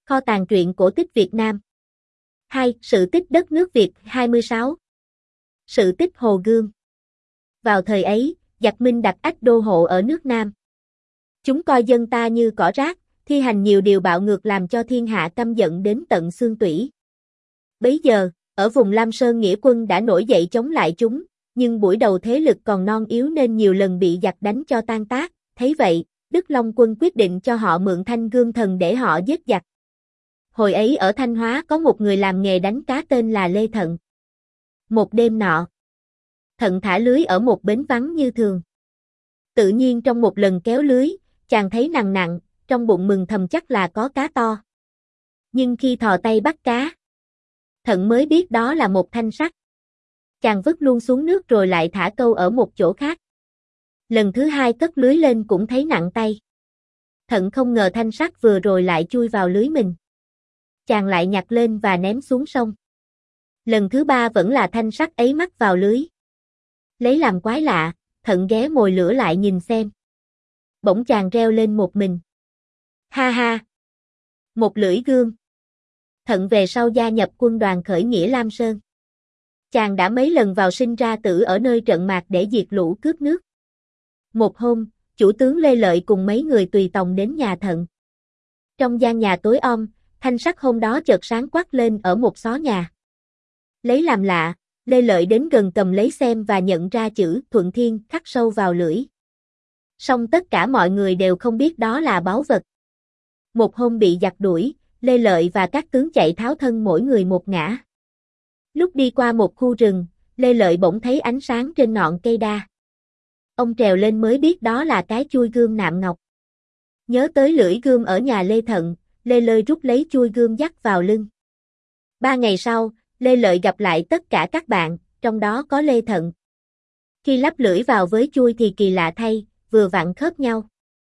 Kho tàng truyện cổ tích Việt Nam. 2. Sự tích đất nước Việt. 26. Sự tích Hồ Gươm. Vào thời ấy, giặc Minh đặt ách đô hộ ở nước Nam. Chúng coi dân ta như cỏ rác, thi hành nhiều điều bạo ngược làm cho thiên hạ căm giận đến tận xương tủy. Bấy giờ, ở vùng Lam Sơn nghĩa quân đã nổi dậy chống lại chúng, nhưng buổi đầu thế lực còn non yếu nên nhiều lần bị giặc đánh cho tan tác. Thấy vậy, Đức Long Quân quyết định cho họ mượn thanh gươm thần để họ giết giặc. Hồi ấy ở Thanh Hóa có một người làm nghề đánh cá tên là Lê Thận. Một đêm nọ, Thận thả lưới ở một bến vắng như thường. Tự nhiên trong một lần kéo lưới, chàng thấy nặng nặng, trong bụng mừng thầm chắc là có cá to. Nhưng khi thò tay bắt cá, Thận mới biết đó là một thanh sắt. Chàng vứt luôn xuống nước rồi lại thả câu ở một chỗ khác. Lần thứ hai cất lưới lên cũng thấy nặng tay. Thận không ngờ thanh sắt vừa rồi lại chui vào lưới mình. Chàng lại nhặt lên và ném xuống sông. Lần thứ ba vẫn là thanh sắt ấy mắc vào lưới. Lấy làm quái lạ, Thận ghé mồi lửa lại nhìn xem. Bỗng chàng reo lên một mình. Ha ha! Một lưỡi gươm. Thận về sau gia nhập quân đoàn khởi nghĩa Lam Sơn. Chàng đã mấy lần vào sinh ra tử ở nơi trận mạc để diệt lũ cướp nước. Một hôm, chủ tướng Lê Lợi cùng mấy người tùy tòng đến nhà Thận. Trong gian nhà tối om, thanh sắt hôm đó chợt sáng quắc lên ở một xó nhà. Lấy làm lạ, Lê Lợi đến gần cầm lấy xem và nhận ra chữ Thuận Thiên khắc sâu vào lưỡi. Song tất cả mọi người đều không biết đó là báu vật. Một hôm bị giặc đuổi, Lê Lợi và các tướng chạy tháo thân mỗi người một ngã. Lúc đi qua một khu rừng, Lê Lợi bỗng thấy ánh sáng trên ngọn cây đa. Ông trèo lên mới biết đó là cái chuôi gươm nạm ngọc. Nhớ tới lưỡi gươm ở nhà Lê Thận, Lê Lợi rút lấy chuôi gươm dắt vào lưng. 3 ngày sau, Lê Lợi gặp lại tất cả các bạn, trong đó có Lê Thận. Khi lắp lưỡi vào với chuôi thì kỳ lạ thay, vừa vặn khớp nhau.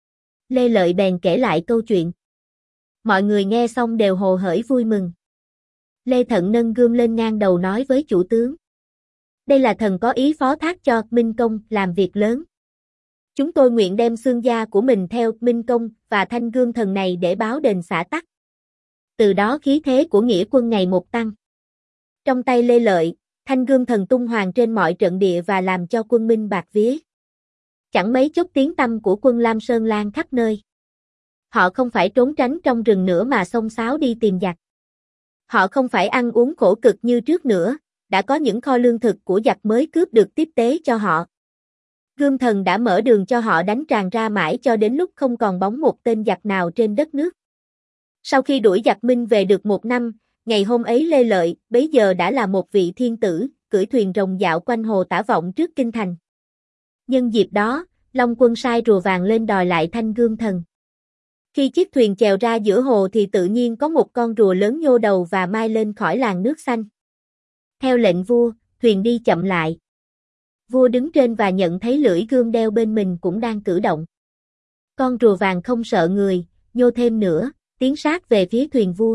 Lê Lợi bèn kể lại câu chuyện. Mọi người nghe xong đều hồ hởi vui mừng. Lê Thận nâng gươm lên ngang đầu nói với chủ tướng. Đây là thần có ý phó thác cho Minh Công làm việc lớn. Chúng tôi nguyện đem xương da của mình theo Minh Công và thanh gươm thần này để báo đền xã tắc. Từ đó khí thế của nghĩa quân ngày một tăng. Trong tay Lê Lợi, thanh gươm thần tung hoành trên mọi trận địa và làm cho quân Minh bạt vía. Chẳng mấy chốc tiếng tăm của quân Lam Sơn lan khắp nơi. Họ không phải trốn tránh trong rừng nữa mà xông xáo đi tìm giặc. Họ không phải ăn uống khổ cực như trước nữa, đã có những kho lương thực của giặc mới cướp được tiếp tế cho họ. Gươm thần đã mở đường cho họ đánh tràn ra mãi cho đến lúc không còn bóng một tên giặc nào trên đất nước. Sau khi đuổi giặc Minh về được 1 năm, ngày hôm ấy Lê Lợi, bấy giờ đã là một vị thiên tử, cưỡi thuyền rồng dạo quanh hồ Tả Vọng trước kinh thành. Nhân dịp đó, Long Quân sai rùa vàng lên đòi lại thanh gươm thần. Khi chiếc thuyền chèo ra giữa hồ thì tự nhiên có một con rùa lớn nhô đầu và mai lên khỏi làn nước xanh. Theo lệnh vua, thuyền đi chậm lại. Vua đứng trên và nhận thấy lưỡi gươm đeo bên mình cũng đang cử động. Con rùa vàng không sợ người, nhô thêm nữa, tiến sát về phía thuyền vua.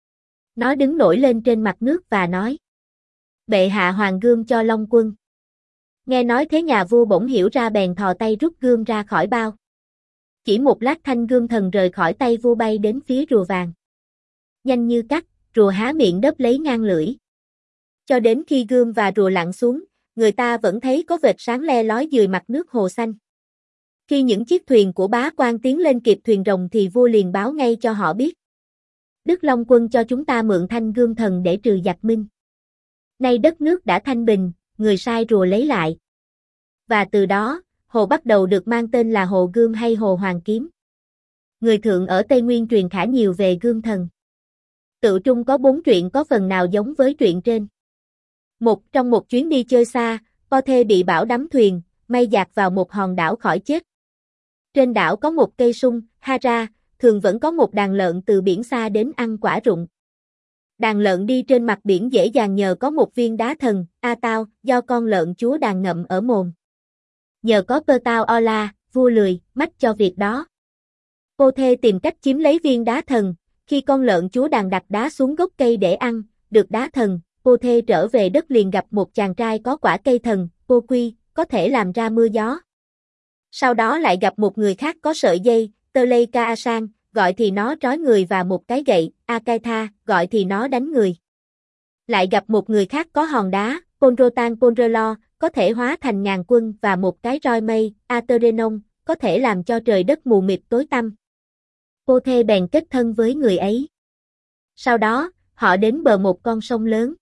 Nó đứng nổi lên trên mặt nước và nói. Bệ hạ hoàng gươm cho Long Quân. Nghe nói thế nhà vua bỗng hiểu ra bèn thò tay rút gươm ra khỏi bao. Chỉ một lát thanh gươm thần rời khỏi tay vua bay đến phía rùa vàng. Nhanh như cắt, rùa há miệng đớp lấy ngang lưỡi. Cho đến khi gươm và rùa lặn xuống, người ta vẫn thấy có vệt sáng le lói dưới mặt nước hồ xanh. Khi những chiếc thuyền của bá quan tiến lên kịp thuyền rồng thì vua liền báo ngay cho họ biết. Đức Long Quân cho chúng ta mượn thanh gươm thần để trừ giặc Minh. Nay đất nước đã thanh bình, người sai rùa lấy lại. Và từ đó, hồ bắt đầu được mang tên là Hồ Gươm hay Hồ Hoàng Kiếm. Người thượng ở Tây Nguyên truyền khá nhiều về gươm thần. Tự trung có 4 truyện có phần nào giống với truyện trên. Trong một chuyến đi chơi xa, Po Thê bị bão đắm thuyền, may dạt vào một hòn đảo khỏi chết. Trên đảo có một cây sung, Hara, thường vẫn có một đàn lợn từ biển xa đến ăn quả rụng. Đàn lợn đi trên mặt biển dễ dàng nhờ có một viên đá thần, A Tao, do con lợn chúa đàn ngậm ở mồm. Nhờ có Pơ Tao Ola, vua lười, mách cho việc đó. Po Thê tìm cách chiếm lấy viên đá thần, khi con lợn chúa đàn đặt đá xuống gốc cây để ăn, được đá thần, Po Thê trở về đất liền gặp một chàng trai có quả cây thần, Po Quy, có thể làm ra mưa gió. Sau đó lại gặp một người khác có sợi dây, Tơ Lây Ca A Sang, gọi thì nó trói người và một cái gậy, Akaitha, gọi thì nó đánh người. Lại gặp một người khác có hòn đá, Ponrotan Ponrelo, có thể hóa thành ngàn quân và một cái roi mây, Aterenon, có thể làm cho trời đất mù mịt tối tăm. Pothe bèn kết thân với người ấy. Sau đó, họ đến bờ một con sông lớn.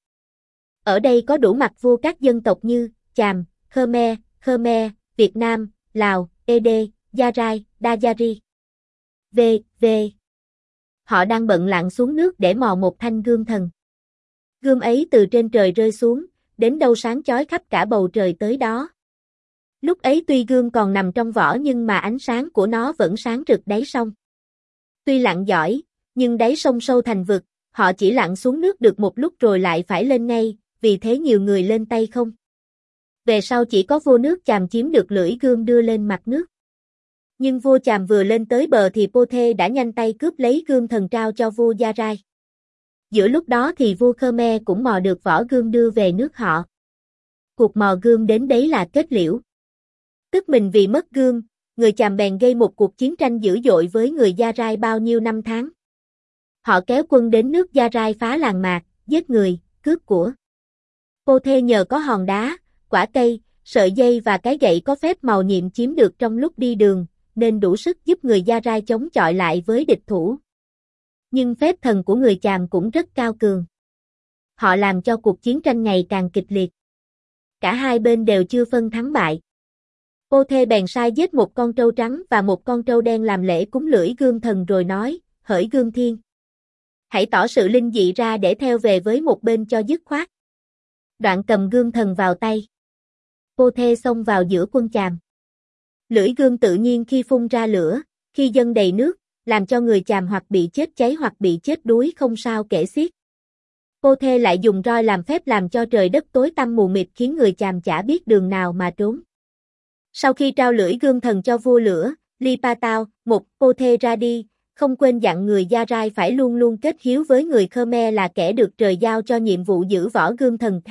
Ở đây có đủ mặt vua các dân tộc như Chàm, Khmer, Việt Nam, Lào, Ede, Gia Rai, Dajari. V. Họ đang bận lặn xuống nước để mò một thanh gươm thần. Gươm ấy từ trên trời rơi xuống, đến đâu sáng chói khắp cả bầu trời tới đó. Lúc ấy tuy gươm còn nằm trong vỏ nhưng mà ánh sáng của nó vẫn sáng rực đáy sông. Tuy lặn giỏi, nhưng đáy sông sâu thành vực, họ chỉ lặn xuống nước được một lúc rồi lại phải lên ngay, vì thế nhiều người lên tay không. Về sau chỉ có vua nước Chàm chiếm được lưỡi gươm đưa lên mặt nước. Nhưng vua Chàm vừa lên tới bờ thì Pothe đã nhanh tay cướp lấy gươm thần trao cho vua Gia Rai. Giữa lúc đó thì vua Khmer cũng mò được vỏ gươm đưa về nước họ. Cuộc mò gươm đến đấy là kết liễu. Tức mình vì mất gươm, người Chàm bèn gây một cuộc chiến tranh dữ dội với người Gia Rai bao nhiêu năm tháng. Họ kéo quân đến nước Gia Rai phá làng mạc, giết người, cướp của. Pothe nhờ có hòn đá, quả cây, sợi dây và cái gậy có phép màu nhiệm chiếm được trong lúc đi đường, nên đủ sức giúp người Gia Rai chống chọi lại với địch thủ. Nhưng phép thần của người Chàm cũng rất cao cường. Họ làm cho cuộc chiến tranh ngày càng kịch liệt. Cả hai bên đều chưa phân thắng bại. Pothe bèn sai giết một con trâu trắng và một con trâu đen làm lễ cúng lưỡi gươm thần rồi nói, hỡi gươm thiên, hãy tỏ sự linh dị ra để theo về với một bên cho dứt khoát. Đoạn cầm gươm thần vào tay. Pothe xông vào giữa quân Chàm. Lưỡi gươm tự nhiên khi phun ra lửa, khi dâng đầy nước, làm cho người Chàm hoặc bị chết cháy hoặc bị chết đuối không sao kể xiết. Pothe lại dùng roi làm phép làm cho trời đất tối tăm mù mịt khiến người Chàm chả biết đường nào mà trốn. Sau khi trao lưỡi gươm thần cho vua lửa, Lipatao, một Pothe ra đi, không quên dặn người Gia Rai phải luôn luôn kết hiếu với người Khmer là kẻ được trời giao cho nhiệm vụ giữ vỏ gươm thần.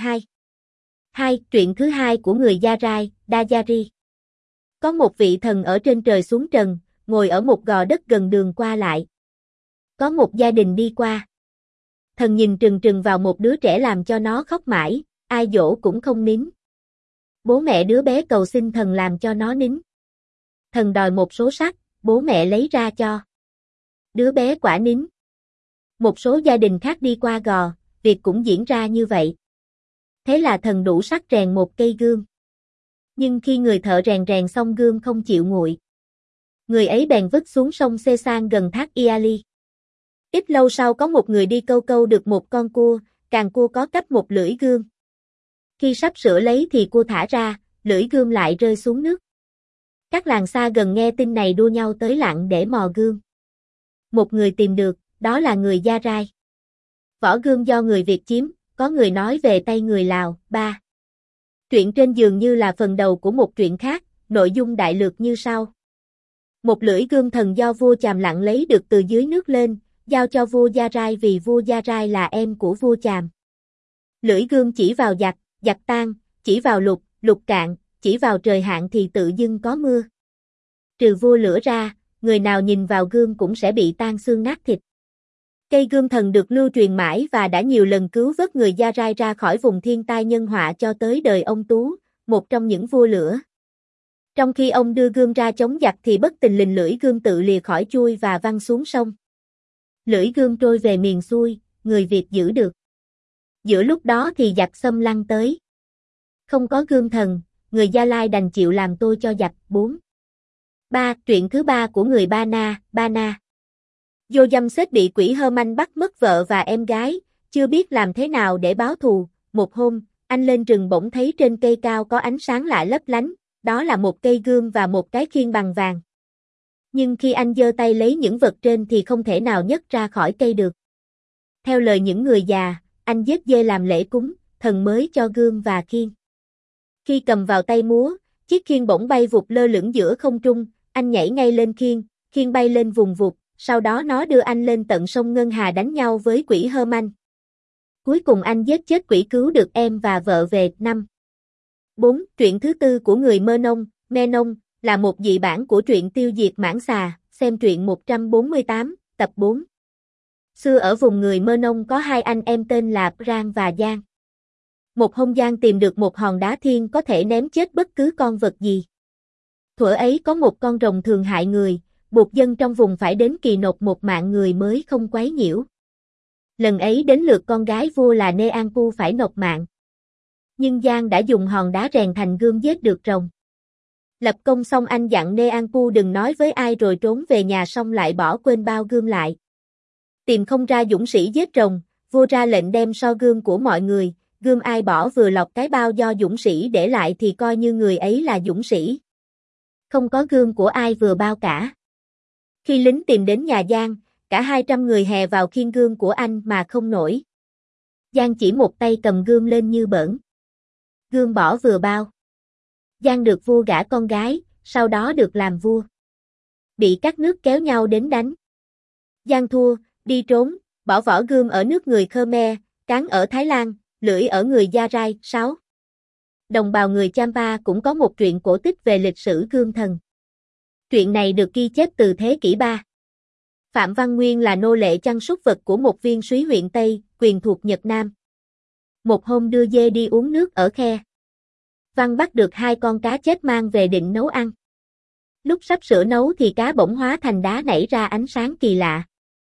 2. Truyện thứ hai của người Gia Rai, Dajari. Có một vị thần ở trên trời xuống trần, ngồi ở một gò đất gần đường qua lại. Có một gia đình đi qua. Thần nhìn trừng trừng vào một đứa trẻ làm cho nó khóc mãi, ai dỗ cũng không nín. Bố mẹ đứa bé cầu xin thần làm cho nó nín. Thần đòi một số sắt, bố mẹ lấy ra cho. Đứa bé quả nín. Một số gia đình khác đi qua gò, việc cũng diễn ra như vậy. Thế là thần đủ sắt rèn một cây gươm. Nhưng khi người thợ rèn xong gươm không chịu nguội, người ấy bèn vứt xuống sông Xê San gần thác Iali. Ít lâu sau có một người đi câu được một con cua, càng cua có cấp một lưỡi gươm. Khi sắp sửa lấy thì cua thả ra, lưỡi gươm lại rơi xuống nước. Các làng xa gần nghe tin này đua nhau tới lặn để mò gươm. Một người tìm được, đó là người Gia Rai. Vỏ gươm do người Việt chiếm, có người nói về tay người Lào. 3. Truyện trên dường như là phần đầu của một truyện khác, nội dung đại lược như sau. Một lưỡi gươm thần do vua Chàm lặn lấy được từ dưới nước lên, giao cho vua Gia Rai vì vua Gia Rai là em của vua Chàm. Lưỡi gươm chỉ vào giặc, giặc tan, chỉ vào lục, lục cạn, chỉ vào trời hạn thì tự dưng có mưa. Trừ vua lửa ra, người nào nhìn vào gươm cũng sẽ bị tan xương nát thịt. Cây gươm thần được lưu truyền mãi và đã nhiều lần cứu vớt người Gia Rai ra khỏi vùng thiên tai nhân họa cho tới đời ông Tú, một trong những vua lửa. Trong khi ông đưa gươm ra chống giặc thì bất tình lình lưỡi gươm tự lìa khỏi chuôi và văng xuống sông. Lưỡi gươm trôi về miền xuôi, người Việt giữ được. Giữa lúc đó thì giặc xâm lăng tới. Không có gươm thần, người Gia Lai đành chịu làm tôi cho giặc. 4. 3. Truyện thứ ba của người Ba Na. Vô Dâm Xết bị quỷ Hơ-manh bắt mất vợ và em gái, chưa biết làm thế nào để báo thù. Một hôm, anh lên rừng bỗng thấy trên cây cao có ánh sáng lạ lấp lánh, đó là một cây gươm và một cái khiên bằng vàng. Nhưng khi anh giơ tay lấy những vật trên thì không thể nào nhấc ra khỏi cây được. Theo lời những người già, anh giết dê làm lễ cúng, thần mới cho gươm và khiên. Khi cầm vào tay múa, chiếc khiên bỗng bay vụt lơ lửng giữa không trung, anh nhảy ngay lên khiên bay lên vùng vụt, sau đó nó đưa anh lên tận sông Ngân Hà đánh nhau với quỷ Hơ-manh. Cuối cùng anh giết chết quỷ cứu được em và vợ về. 5. 4. Truyện thứ tư của người Mơ Nông, là một dị bản của truyện tiêu diệt mãng xà, xem truyện 148, tập 4. Xưa ở vùng người Mơ Nông có hai anh em tên là Prang và Giang. Một hôm Giang tìm được một hòn đá thiên có thể ném chết bất cứ con vật gì. Thuở ấy có một con rồng thường hại người, buộc dân trong vùng phải đến kỳ nộp một mạng người mới không quấy nhiễu. Lần ấy đến lượt con gái vua là Neanpu phải nộp mạng. Nhưng Giang đã dùng hòn đá rèn thành gươm giết được rồng. Lập công xong anh dặn Neanpu đừng nói với ai rồi trốn về nhà, xong lại bỏ quên bao gươm lại. Tìm không ra dũng sĩ giết rồng, vua ra lệnh đem so gươm của mọi người, gươm ai bỏ vừa lọt cái bao do dũng sĩ để lại thì coi như người ấy là dũng sĩ. Không có gươm của ai vừa bao cả. Khi lính tìm đến nhà Giang, cả 200 người hè vào khiêng gươm của anh mà không nổi. Giang chỉ một tay cầm gươm lên như bỡn. Gươm bỏ vừa bao. Giang được vua gả con gái, sau đó được làm vua. Bị các nước kéo nhau đến đánh. Giang thua, đi trốn, bỏ vỏ gươm ở nước người Khmer, cán ở Thái Lan, lưỡi ở người Gia Rai. 6. Đồng bào người Champa cũng có một truyện cổ tích về lịch sử gươm thần. Truyện này được ghi chép từ thế kỷ 3. Phạm Văn Nguyên là nô lệ chăn súc vật của một viên súy huyện Tây, quyền thuộc Nhật Nam. Một hôm đưa dê đi uống nước ở khe. Văn bắt được 2 con cá chết mang về định nấu ăn. Lúc sắp sửa nấu thì cá bỗng hóa thành đá nảy ra ánh sáng kỳ lạ.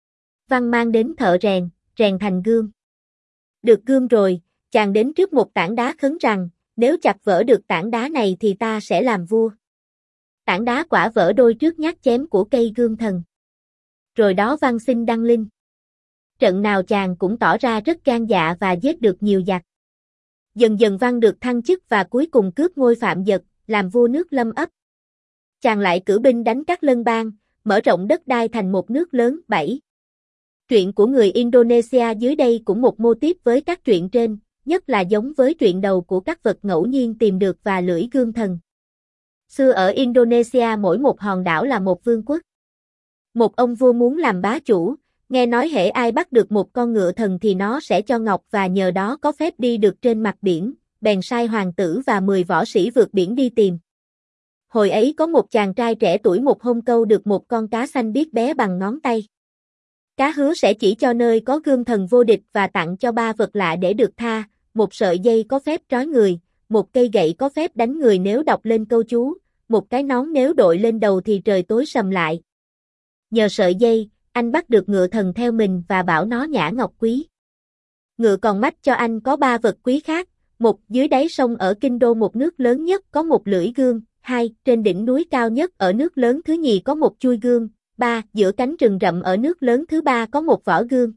Văn mang đến thợ rèn, rèn thành gươm. Được gươm rồi, chàng đến trước một tảng đá khấn rằng, nếu chặt vỡ được tảng đá này thì ta sẽ làm vua. Tảng đá quả vỡ đôi trước nhát chém của cây gươm thần. Rồi đó Văn xin đăng linh. Trận nào chàng cũng tỏ ra rất gan dạ và giết được nhiều giặc. Dần dần Văn được thăng chức và cuối cùng cướp ngôi Phạm Dật, làm vua nước Lâm ấp. Chàng lại cử binh đánh các lân bang, mở rộng đất đai thành một nước lớn. 7. Truyện của người Indonesia dưới đây cũng một mô típ với các truyện trên, nhất là giống với truyện đầu của các vật ngẫu nhiên tìm được và lưỡi gươm thần. Xưa ở Indonesia mỗi một hòn đảo là một vương quốc. Một ông vua muốn làm bá chủ, nghe nói hễ ai bắt được một con ngựa thần thì nó sẽ cho ngọc và nhờ đó có phép đi được trên mặt biển, bèn sai hoàng tử và 10 võ sĩ vượt biển đi tìm. Hồi ấy có một chàng trai trẻ tuổi một hôm câu được một con cá xanh biếc bé bằng ngón tay. Cá hứa sẽ chỉ cho nơi có gươm thần vô địch và tặng cho 3 vật lạ để được tha, một sợi dây có phép trói người, một cây gậy có phép đánh người nếu đọc lên câu chú, một cái nón nếu đội lên đầu thì trời tối sầm lại. Nhờ sợi dây, anh bắt được ngựa thần theo mình và bảo nó nhả ngọc quý. Ngựa còn mách cho anh có 3 vật quý khác. 1. Dưới đáy sông ở Kinh Đô một nước lớn nhất có một lưỡi gươm. 2. Trên đỉnh núi cao nhất ở nước lớn thứ nhì có một chuôi gươm. 3. Giữa cánh rừng rậm ở nước lớn thứ ba có một vỏ gươm.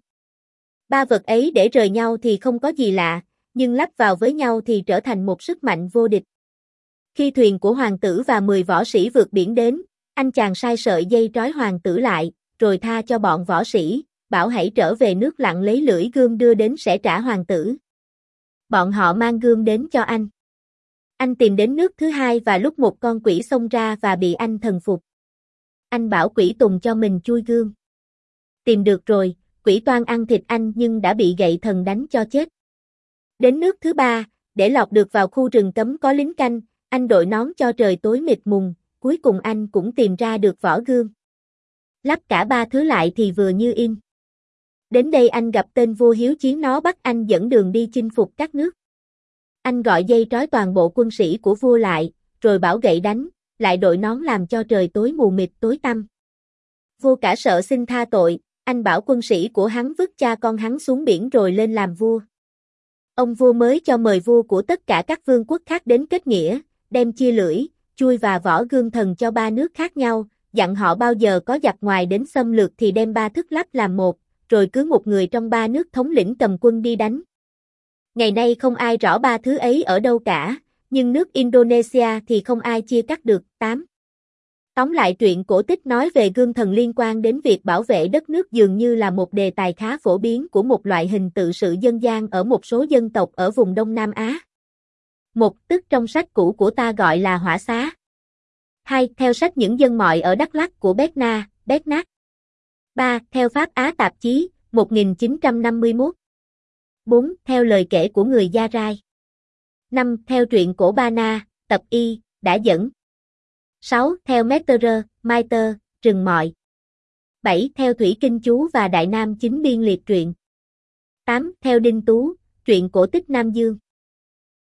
3 vật ấy để rời nhau thì không có gì lạ, nhưng lắp vào với nhau thì trở thành một sức mạnh vô địch. Khi thuyền của hoàng tử và 10 võ sĩ vượt biển đến, anh chàng sai sợi dây trói hoàng tử lại, rồi tha cho bọn võ sĩ, bảo hãy trở về nước lặn lấy lưỡi gươm đưa đến sẽ trả hoàng tử. Bọn họ mang gươm đến cho anh. Anh tìm đến nước thứ hai và lúc một con quỷ xông ra và bị anh thần phục. Anh bảo quỷ tùng cho mình chui gươm. Tìm được rồi, quỷ toan ăn thịt anh nhưng đã bị gậy thần đánh cho chết. Đến nước thứ ba, để lọt được vào khu rừng cấm có lính canh, anh đội nón cho trời tối mịt mùng, cuối cùng anh cũng tìm ra được vỏ gươm. Lắp cả 3 thứ lại thì vừa như in. Đến đây anh gặp tên vua hiếu chiến, nó bắt anh dẫn đường đi chinh phục các nước. Anh gọi dây trói toàn bộ quân sĩ của vua lại, rồi bảo gậy đánh, lại đội nón làm cho trời tối mù mịt tối tăm. Vua cả sợ xin tha tội, anh bảo quân sĩ của hắn vứt cha con hắn xuống biển rồi lên làm vua. Ông vua mới cho mời vua của tất cả các vương quốc khác đến kết nghĩa, đem chia lưỡi, chuôi và vỏ gươm thần cho 3 nước khác nhau, dặn họ bao giờ có giặc ngoài đến xâm lược thì đem 3 thức lắp làm một, rồi cứ một người trong 3 nước thống lĩnh cầm quân đi đánh. Ngày nay không ai rõ 3 thứ ấy ở đâu cả, nhưng nước Indonesia thì không ai chia cắt được. 8. Tóm lại truyện cổ tích nói về gươm thần liên quan đến việc bảo vệ đất nước dường như là một đề tài khá phổ biến của một loại hình tự sự dân gian ở một số dân tộc ở vùng Đông Nam Á. 1. Tức trong sách cũ của ta gọi là hỏa xá. 2. Theo sách những dân mọi ở Đắk Lắk của Bernard. 3. Theo Pháp Á tạp chí, 1951. 4. Theo lời kể của người Gia Rai. 5. Theo truyện cổ Ba Na, tập Y, đã dẫn. 6. Theo Maiter, rừng mọi. 7. Theo Thủy Kinh Chú và Đại Nam Chính Biên liệt truyện. 8. Theo Đinh Tú, truyện cổ tích Nam Dương.